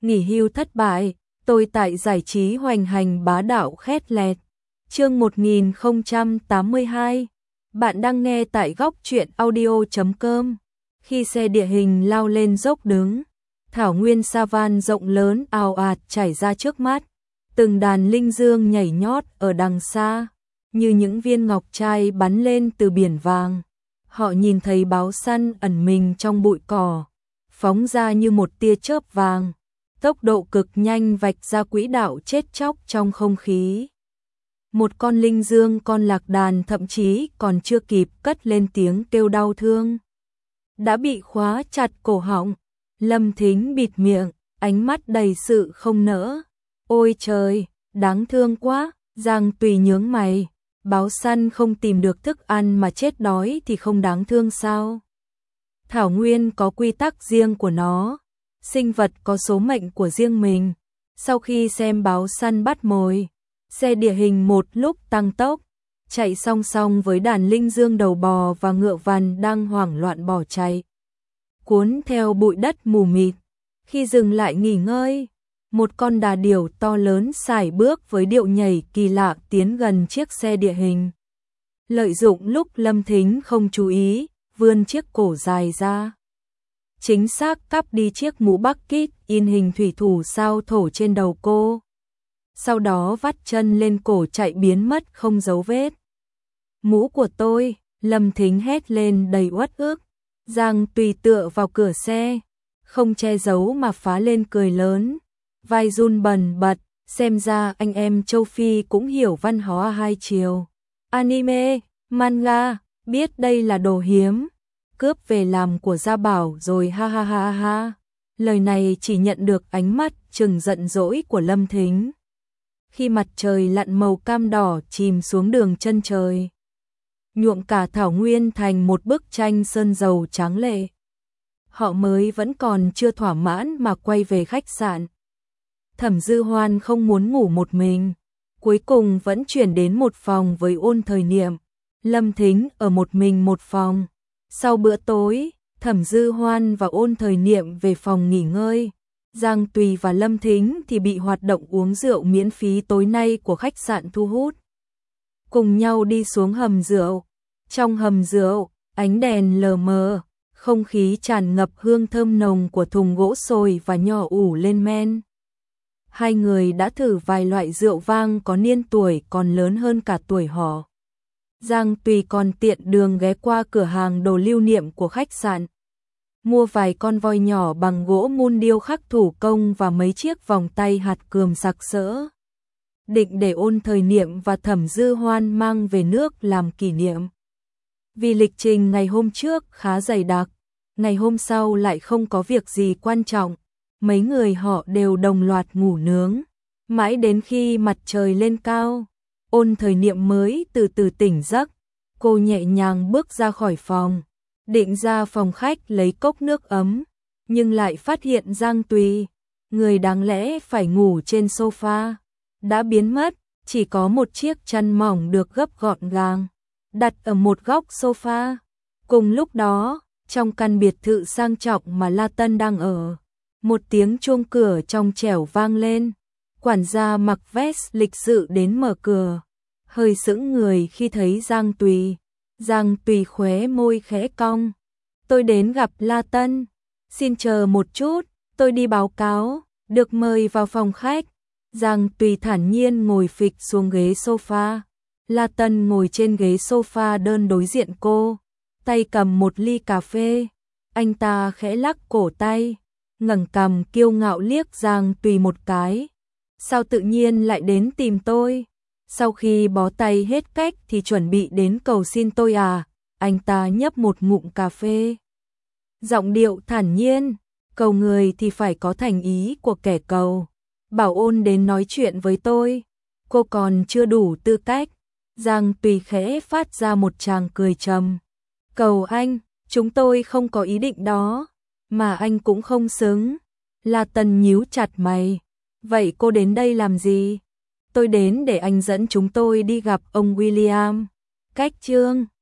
nghỉ hưu thất bại, tôi tại giải trí hoành hành bá đạo khét lẹt. Chương 1082. Bạn đang nghe tại góc truyện audio.com. Khi xe địa hình lao lên dốc đứng, thảo nguyên savan rộng lớn ào ạt chảy ra trước mắt, từng đàn linh dương nhảy nhót ở đằng xa, như những viên ngọc trai bắn lên từ biển vàng. Họ nhìn thấy báo săn ẩn mình trong bụi cỏ, phóng ra như một tia chớp vàng, tốc độ cực nhanh vạch ra quỹ đạo chết chóc trong không khí. Một con linh dương con lạc đàn thậm chí còn chưa kịp cất lên tiếng kêu đau thương, đã bị khóa chặt cổ họng. Lâm Thính bịt miệng, ánh mắt đầy sự không nỡ. Ôi trời, đáng thương quá. Giang Tùy nhướng mày, báo săn không tìm được thức ăn mà chết đói thì không đáng thương sao? Thảo nguyên có quy tắc riêng của nó, sinh vật có số mệnh của riêng mình. Sau khi xem báo săn bắt mồi, xe địa hình một lúc tăng tốc, chạy song song với đàn linh dương đầu bò và ngựa vằn đang hoảng loạn bỏ chạy, cuốn theo bụi đất mù mịt. Khi dừng lại nghỉ ngơi, một con đà điểu to lớn sải bước với điệu nhảy kỳ lạ tiến gần chiếc xe địa hình. Lợi dụng lúc Lâm Thính không chú ý, vươn chiếc cổ dài ra, chính xác cắp đi chiếc mũ bucket in hình thủy thủ sao thổ trên đầu cô. Sau đó vắt chân lên cổ chạy biến mất không dấu vết. Mũ của tôi, Lâm Thính hét lên đầy uất ức. Giang Tùy tựa vào cửa xe, không che giấu mà phá lên cười lớn, vai run bần bật. Xem ra anh em châu Phi cũng hiểu văn hóa hai chiều. Anime, manga, biết đây là đồ hiếm, cướp về làm của gia bảo rồi ha ha ha ha. Lời này chỉ nhận được ánh mắt trừng giận dỗi của Lâm Thính. Khi mặt trời lặn màu cam đỏ chìm xuống đường chân trời, nhuộm cả thảo nguyên thành một bức tranh sơn dầu tráng lệ, họ mới vẫn còn chưa thỏa mãn mà quay về khách sạn. Thẩm Dư Hoan không muốn ngủ một mình, cuối cùng vẫn chuyển đến một phòng với Ôn Thời Niệm. Lâm Thính ở một mình một phòng. Sau bữa tối, Thẩm Dư Hoan và Ôn Thời Niệm về phòng nghỉ ngơi. Giang Tùy và Lâm Thính thì bị hoạt động uống rượu miễn phí tối nay của khách sạn thu hút. Cùng nhau đi xuống hầm rượu. Trong hầm rượu, ánh đèn lờ mờ, không khí tràn ngập hương thơm nồng của thùng gỗ sồi và nho ủ lên men. Hai người đã thử vài loại rượu vang có niên tuổi còn lớn hơn cả tuổi họ. Giang Tùy còn tiện đường ghé qua cửa hàng đồ lưu niệm của khách sạn, mua vài con voi nhỏ bằng gỗ mun điêu khắc thủ công và mấy chiếc vòng tay hạt cườm sặc sỡ, định để Ôn Thời Niệm và Thẩm Dư Hoan mang về nước làm kỷ niệm. Vì lịch trình ngày hôm trước khá dày đặc, ngày hôm sau lại không có việc gì quan trọng, mấy người họ đều đồng loạt ngủ nướng. Mãi đến khi mặt trời lên cao, Ôn Thời Niệm mới từ từ tỉnh giấc. Cô nhẹ nhàng bước ra khỏi phòng, định ra phòng khách lấy cốc nước ấm, nhưng lại phát hiện Giang Tùy, người đáng lẽ phải ngủ trên sofa, đã biến mất. Chỉ có một chiếc chăn mỏng được gấp gọn gàng, đặt ở một góc sofa. Cùng lúc đó, trong căn biệt thự sang trọng mà La Tân đang ở, một tiếng chuông cửa trong trẻo vang lên. Quản gia mặc vest lịch sự đến mở cửa, hơi sững người khi thấy Giang Tùy. Giang Tùy khóe môi khẽ cong. Tôi đến gặp La Tân. Xin chờ một chút, tôi đi báo cáo. Được mời vào phòng khách. Giang Tùy thản nhiên ngồi phịch xuống ghế sofa. La Tân ngồi trên ghế sofa đơn đối diện cô, tay cầm một ly cà phê. Anh ta khẽ lắc cổ tay, ngẩng cằm kiêu ngạo liếc Giang Tùy một cái. Sao tự nhiên lại đến tìm tôi? Sau khi bó tay hết cách thì chuẩn bị đến cầu xin tôi à? Anh ta nhấp một ngụm cà phê, giọng điệu thản nhiên. Cầu người thì phải có thành ý của kẻ cầu. Bảo Ôn đến nói chuyện với tôi, cô còn chưa đủ tư cách. Giang Tùy khẽ phát ra một tràng cười trầm. Cầu anh, chúng tôi không có ý định đó, mà anh cũng không xứng. La Tân nhíu chặt mày. Vậy cô đến đây làm gì? Tôi đến để anh dẫn chúng tôi đi gặp ông William. Cách chương